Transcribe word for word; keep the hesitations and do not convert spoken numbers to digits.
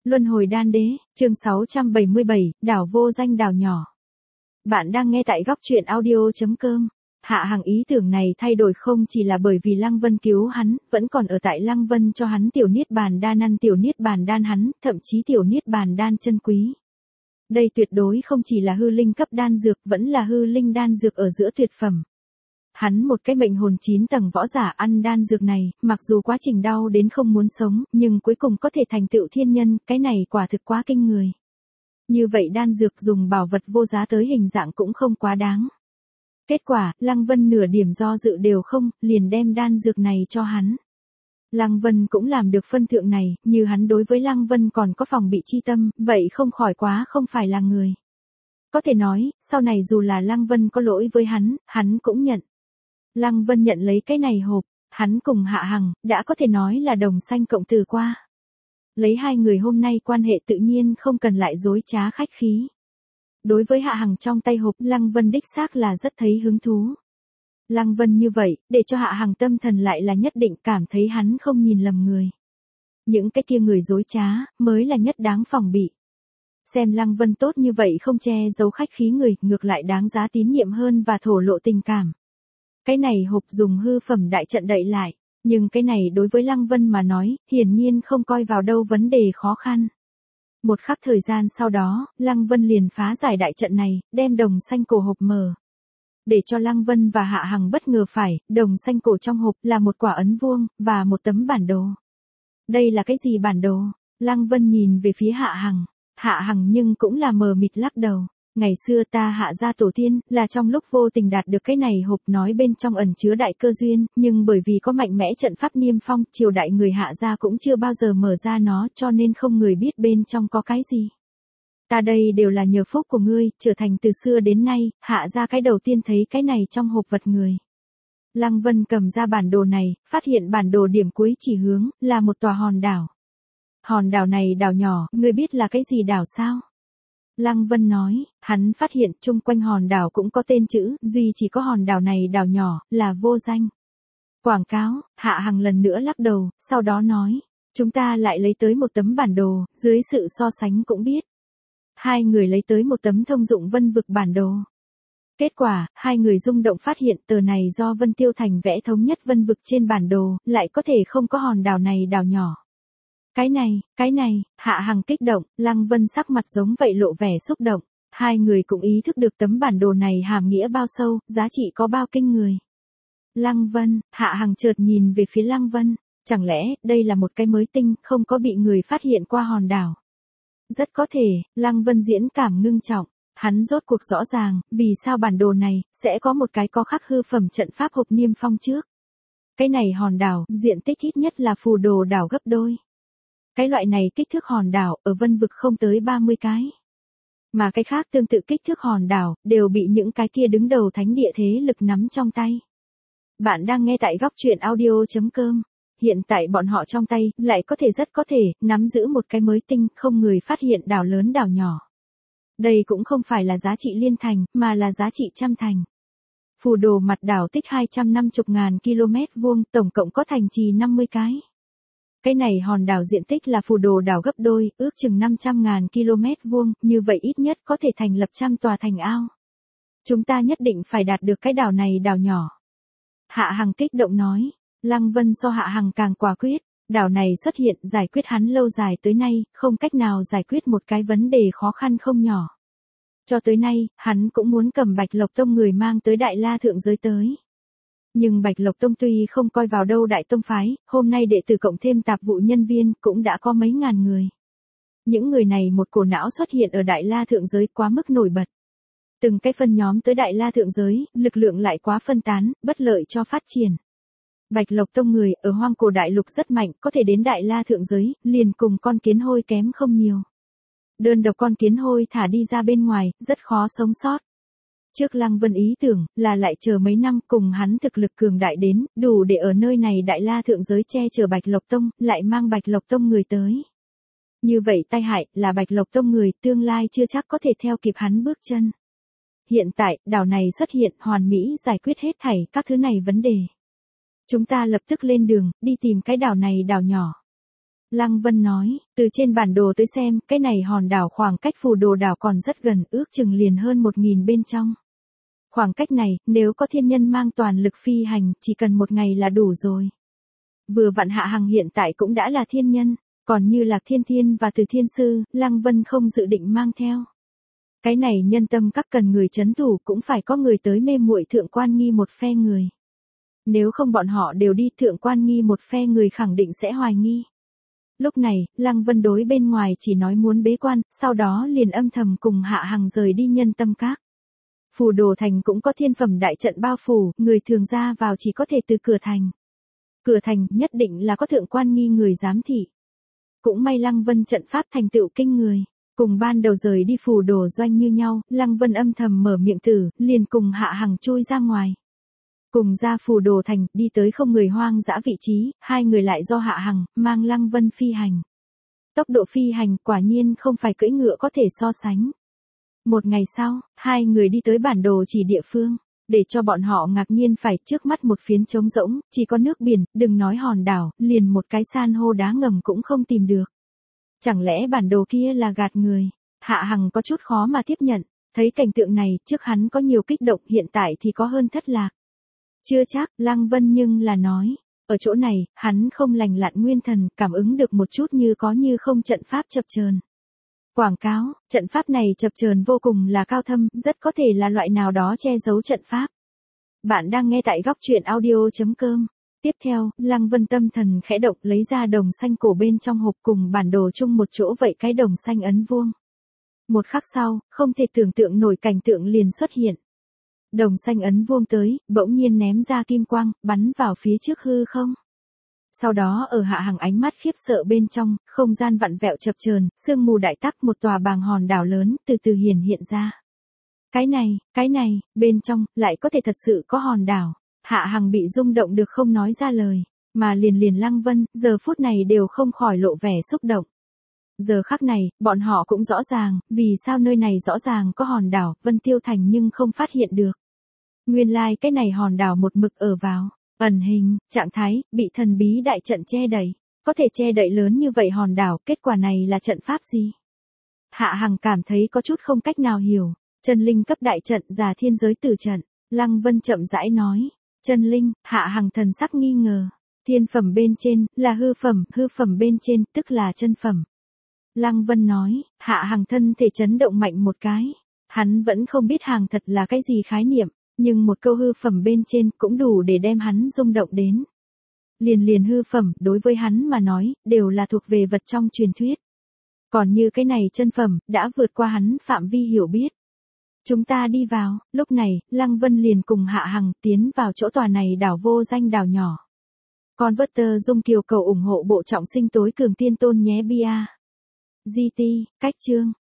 Luân hồi đan đế, chương sáu trăm bảy mươi bảy, đảo vô danh đảo nhỏ. Bạn đang nghe tại góc truyện audio.com. Hạ Hằng ý tưởng này thay đổi không chỉ là bởi vì Lăng Vân cứu hắn, vẫn còn ở tại Lăng Vân cho hắn tiểu niết bàn đan ăn tiểu niết bàn đan hắn, thậm chí tiểu niết bàn đan chân quý. Đây tuyệt đối không chỉ là hư linh cấp đan dược, vẫn là hư linh đan dược ở giữa tuyệt phẩm. Hắn một cái mệnh hồn chín tầng võ giả ăn đan dược này, mặc dù quá trình đau đến không muốn sống, nhưng cuối cùng có thể thành tựu thiên nhân, cái này quả thực quá kinh người. Như vậy đan dược dùng bảo vật vô giá tới hình dạng cũng không quá đáng. Kết quả, Lăng Vân nửa điểm do dự đều không, liền đem đan dược này cho hắn. Lăng Vân cũng làm được phân thượng này, như hắn đối với Lăng Vân còn có phòng bị chi tâm, vậy không khỏi quá không phải là người. Có thể nói, sau này dù là Lăng Vân có lỗi với hắn, hắn cũng nhận. Lăng Vân nhận lấy cái này hộp, hắn cùng Hạ Hằng, đã có thể nói là đồng sanh cộng tử qua. Lấy hai người hôm nay quan hệ tự nhiên không cần lại dối trá khách khí. Đối với Hạ Hằng trong tay hộp, Lăng Vân đích xác là rất thấy hứng thú. Lăng Vân như vậy, để cho Hạ Hằng tâm thần lại là nhất định cảm thấy hắn không nhìn lầm người. Những cái kia người dối trá, mới là nhất đáng phòng bị. Xem Lăng Vân tốt như vậy không che giấu khách khí người, ngược lại đáng giá tín nhiệm hơn và thổ lộ tình cảm. Cái này hộp dùng hư phẩm đại trận đậy lại, nhưng cái này đối với Lăng Vân mà nói, hiển nhiên không coi vào đâu vấn đề khó khăn. Một khắc thời gian sau đó, Lăng Vân liền phá giải đại trận này, đem đồng xanh cổ hộp mở. Để cho Lăng Vân và Hạ Hằng bất ngờ phải, đồng xanh cổ trong hộp là một quả ấn vuông, và một tấm bản đồ. Đây là cái gì bản đồ? Lăng Vân nhìn về phía Hạ Hằng. Hạ Hằng nhưng cũng là mờ mịt lắc đầu. Ngày xưa ta Hạ gia tổ tiên, là trong lúc vô tình đạt được cái này hộp nói bên trong ẩn chứa đại cơ duyên, nhưng bởi vì có mạnh mẽ trận pháp niêm phong, triều đại người Hạ gia cũng chưa bao giờ mở ra nó, cho nên không người biết bên trong có cái gì. Ta đây đều là nhờ phúc của ngươi, trở thành từ xưa đến nay, Hạ gia cái đầu tiên thấy cái này trong hộp vật người. Lăng Vân cầm ra bản đồ này, phát hiện bản đồ điểm cuối chỉ hướng, là một tòa hòn đảo. Hòn đảo này đảo nhỏ, ngươi biết là cái gì đảo sao? Lăng Vân nói, hắn phát hiện chung quanh hòn đảo cũng có tên chữ, duy chỉ có hòn đảo này đảo nhỏ, là vô danh. Quảng cáo, Hạ Hằng lần nữa lắc đầu, sau đó nói, chúng ta lại lấy tới một tấm bản đồ, dưới sự so sánh cũng biết. Hai người lấy tới một tấm thông dụng vân vực bản đồ. Kết quả, hai người rung động phát hiện tờ này do Vân Tiêu Thành vẽ thống nhất vân vực trên bản đồ, lại có thể không có hòn đảo này đảo nhỏ. Cái này, cái này, Hạ Hằng kích động, Lăng Vân sắc mặt giống vậy lộ vẻ xúc động. Hai người cũng ý thức được tấm bản đồ này hàm nghĩa bao sâu, giá trị có bao kinh người. Lăng Vân, Hạ Hằng chợt nhìn về phía Lăng Vân, chẳng lẽ đây là một cái mới tinh, không có bị người phát hiện qua hòn đảo. Rất có thể, Lăng Vân diễn cảm ngưng trọng, hắn rốt cuộc rõ ràng, vì sao bản đồ này, sẽ có một cái có khắc hư phẩm trận pháp hộp niêm phong trước. Cái này hòn đảo, diện tích ít nhất là phù đồ đảo gấp đôi. Cái loại này kích thước hòn đảo, ở vân vực không tới ba mươi cái. Mà cái khác tương tự kích thước hòn đảo, đều bị những cái kia đứng đầu thánh địa thế lực nắm trong tay. Bạn đang nghe tại góc truyện audio.com. Hiện tại bọn họ trong tay, lại có thể rất có thể, nắm giữ một cái mới tinh, không người phát hiện đảo lớn đảo nhỏ. Đây cũng không phải là giá trị liên thành, mà là giá trị trăm thành. Phù đồ mặt đảo tích hai trăm năm mươi ngàn km vuông, tổng cộng có thành trì năm mươi cái. Cái này hòn đảo diện tích là phù đồ đảo gấp đôi, ước chừng năm trăm ngàn km vuông, như vậy ít nhất có thể thành lập trăm tòa thành ao. Chúng ta nhất định phải đạt được cái đảo này đảo nhỏ. Hạ Hằng kích động nói, Lăng Vân so Hạ Hằng càng quả quyết, đảo này xuất hiện giải quyết hắn lâu dài tới nay, không cách nào giải quyết một cái vấn đề khó khăn không nhỏ. Cho tới nay, hắn cũng muốn cầm Bạch Lộc Tông người mang tới Đại La Thượng Giới tới. Nhưng Bạch Lộc Tông tuy không coi vào đâu đại tông phái, hôm nay đệ tử cộng thêm tạp vụ nhân viên cũng đã có mấy ngàn người. Những người này một cổ não xuất hiện ở Đại La Thượng Giới quá mức nổi bật. Từng cái phân nhóm tới Đại La Thượng Giới, lực lượng lại quá phân tán, bất lợi cho phát triển. Bạch Lộc Tông người ở Hoang Cổ Đại Lục rất mạnh, có thể đến Đại La Thượng Giới, liền cùng con kiến hôi kém không nhiều. Đơn độc con kiến hôi thả đi ra bên ngoài, rất khó sống sót. Trước Lăng Vân ý tưởng, là lại chờ mấy năm cùng hắn thực lực cường đại đến, đủ để ở nơi này Đại La Thượng Giới che chở Bạch Lộc Tông, lại mang Bạch Lộc Tông người tới. Như vậy tai hại, là Bạch Lộc Tông người, tương lai chưa chắc có thể theo kịp hắn bước chân. Hiện tại, đảo này xuất hiện, hoàn mỹ giải quyết hết thảy các thứ này vấn đề. Chúng ta lập tức lên đường, đi tìm cái đảo này đảo nhỏ. Lăng Vân nói, từ trên bản đồ tới xem, cái này hòn đảo khoảng cách phù đồ đảo còn rất gần, ước chừng liền hơn một nghìn bên trong. Khoảng cách này, nếu có thiên nhân mang toàn lực phi hành, chỉ cần một ngày là đủ rồi. Vừa vặn Hạ Hằng hiện tại cũng đã là thiên nhân, còn như Lạc Thiên Thiên và Từ Thiên Sư, Lăng Vân không dự định mang theo. Cái này nhân tâm các cần người chấn thủ cũng phải có người tới mê muội Thượng Quan Nghi một phe người. Nếu không bọn họ đều đi, Thượng Quan Nghi một phe người khẳng định sẽ hoài nghi. Lúc này, Lăng Vân đối bên ngoài chỉ nói muốn bế quan, sau đó liền âm thầm cùng Hạ Hằng rời đi nhân tâm các. Phù Đồ Thành cũng có thiên phẩm đại trận bao phủ, người thường ra vào chỉ có thể từ cửa thành. Cửa thành nhất định là có Thượng Quan Nghi người giám thị. Cũng may Lăng Vân trận pháp thành tựu kinh người, cùng ban đầu rời đi Phù Đồ doanh như nhau, Lăng Vân âm thầm mở miệng tử, liền cùng Hạ Hằng chui ra ngoài. Cùng ra Phù Đồ Thành, đi tới không người hoang dã vị trí, hai người lại do Hạ Hằng, mang Lăng Vân phi hành. Tốc độ phi hành quả nhiên không phải cưỡi ngựa có thể so sánh. Một ngày sau, hai người đi tới bản đồ chỉ địa phương, để cho bọn họ ngạc nhiên phải trước mắt một phiến trống rỗng, chỉ có nước biển, đừng nói hòn đảo, liền một cái san hô đá ngầm cũng không tìm được. Chẳng lẽ bản đồ kia là gạt người? Hạ Hằng có chút khó mà tiếp nhận, thấy cảnh tượng này, trước hắn có nhiều kích động, hiện tại thì có hơn thất lạc. Chưa chắc, Lăng Vân nhưng là nói, ở chỗ này, hắn không lành lặn nguyên thần, cảm ứng được một chút như có như không trận pháp chập chờn. Quảng cáo, trận pháp này chập chờn vô cùng là cao thâm, rất có thể là loại nào đó che giấu trận pháp. Bạn đang nghe tại góc truyện audio chấm com. Tiếp theo, Lăng Vân tâm thần khẽ động lấy ra đồng xanh cổ bên trong hộp cùng bản đồ chung một chỗ vậy cái đồng xanh ấn vuông. Một khắc sau, không thể tưởng tượng nổi cảnh tượng liền xuất hiện. Đồng xanh ấn vuông tới, bỗng nhiên ném ra kim quang, bắn vào phía trước hư không. Sau đó ở Hạ Hằng ánh mắt khiếp sợ bên trong, không gian vặn vẹo chập chờn, sương mù đại tắc, một tòa bàng hòn đảo lớn từ từ hiển hiện ra. Cái này, cái này, bên trong, lại có thể thật sự có hòn đảo. Hạ Hằng bị rung động được không nói ra lời, mà liền liền Lăng Vân, giờ phút này đều không khỏi lộ vẻ xúc động. Giờ khắc này, bọn họ cũng rõ ràng, vì sao nơi này rõ ràng có hòn đảo, Vân Tiêu Thành nhưng không phát hiện được. Nguyên lai like cái này hòn đảo một mực ở vào ẩn hình, trạng thái, bị thần bí đại trận che đậy. Có thể che đậy lớn như vậy hòn đảo, kết quả này là trận pháp gì? Hạ Hằng cảm thấy có chút không cách nào hiểu. Chân linh cấp đại trận, Già Thiên Giới Tử trận. Lăng Vân chậm rãi nói. Chân linh, Hạ Hằng thần sắc nghi ngờ. Thiên phẩm bên trên, là hư phẩm, hư phẩm bên trên, tức là chân phẩm. Lăng Vân nói, Hạ Hằng thân thể chấn động mạnh một cái. Hắn vẫn không biết hàng thật là cái gì khái niệm, nhưng một câu hư phẩm bên trên cũng đủ để đem hắn rung động đến. Liền liền hư phẩm, đối với hắn mà nói, đều là thuộc về vật trong truyền thuyết. Còn như cái này chân phẩm, đã vượt qua hắn phạm vi hiểu biết. Chúng ta đi vào, lúc này, Lăng Vân liền cùng Hạ Hằng tiến vào chỗ tòa này đảo vô danh đảo nhỏ. Converter Dung Kiều cầu ủng hộ bộ trọng sinh tối cường tiên tôn nhé bia. giê tê, cách chương.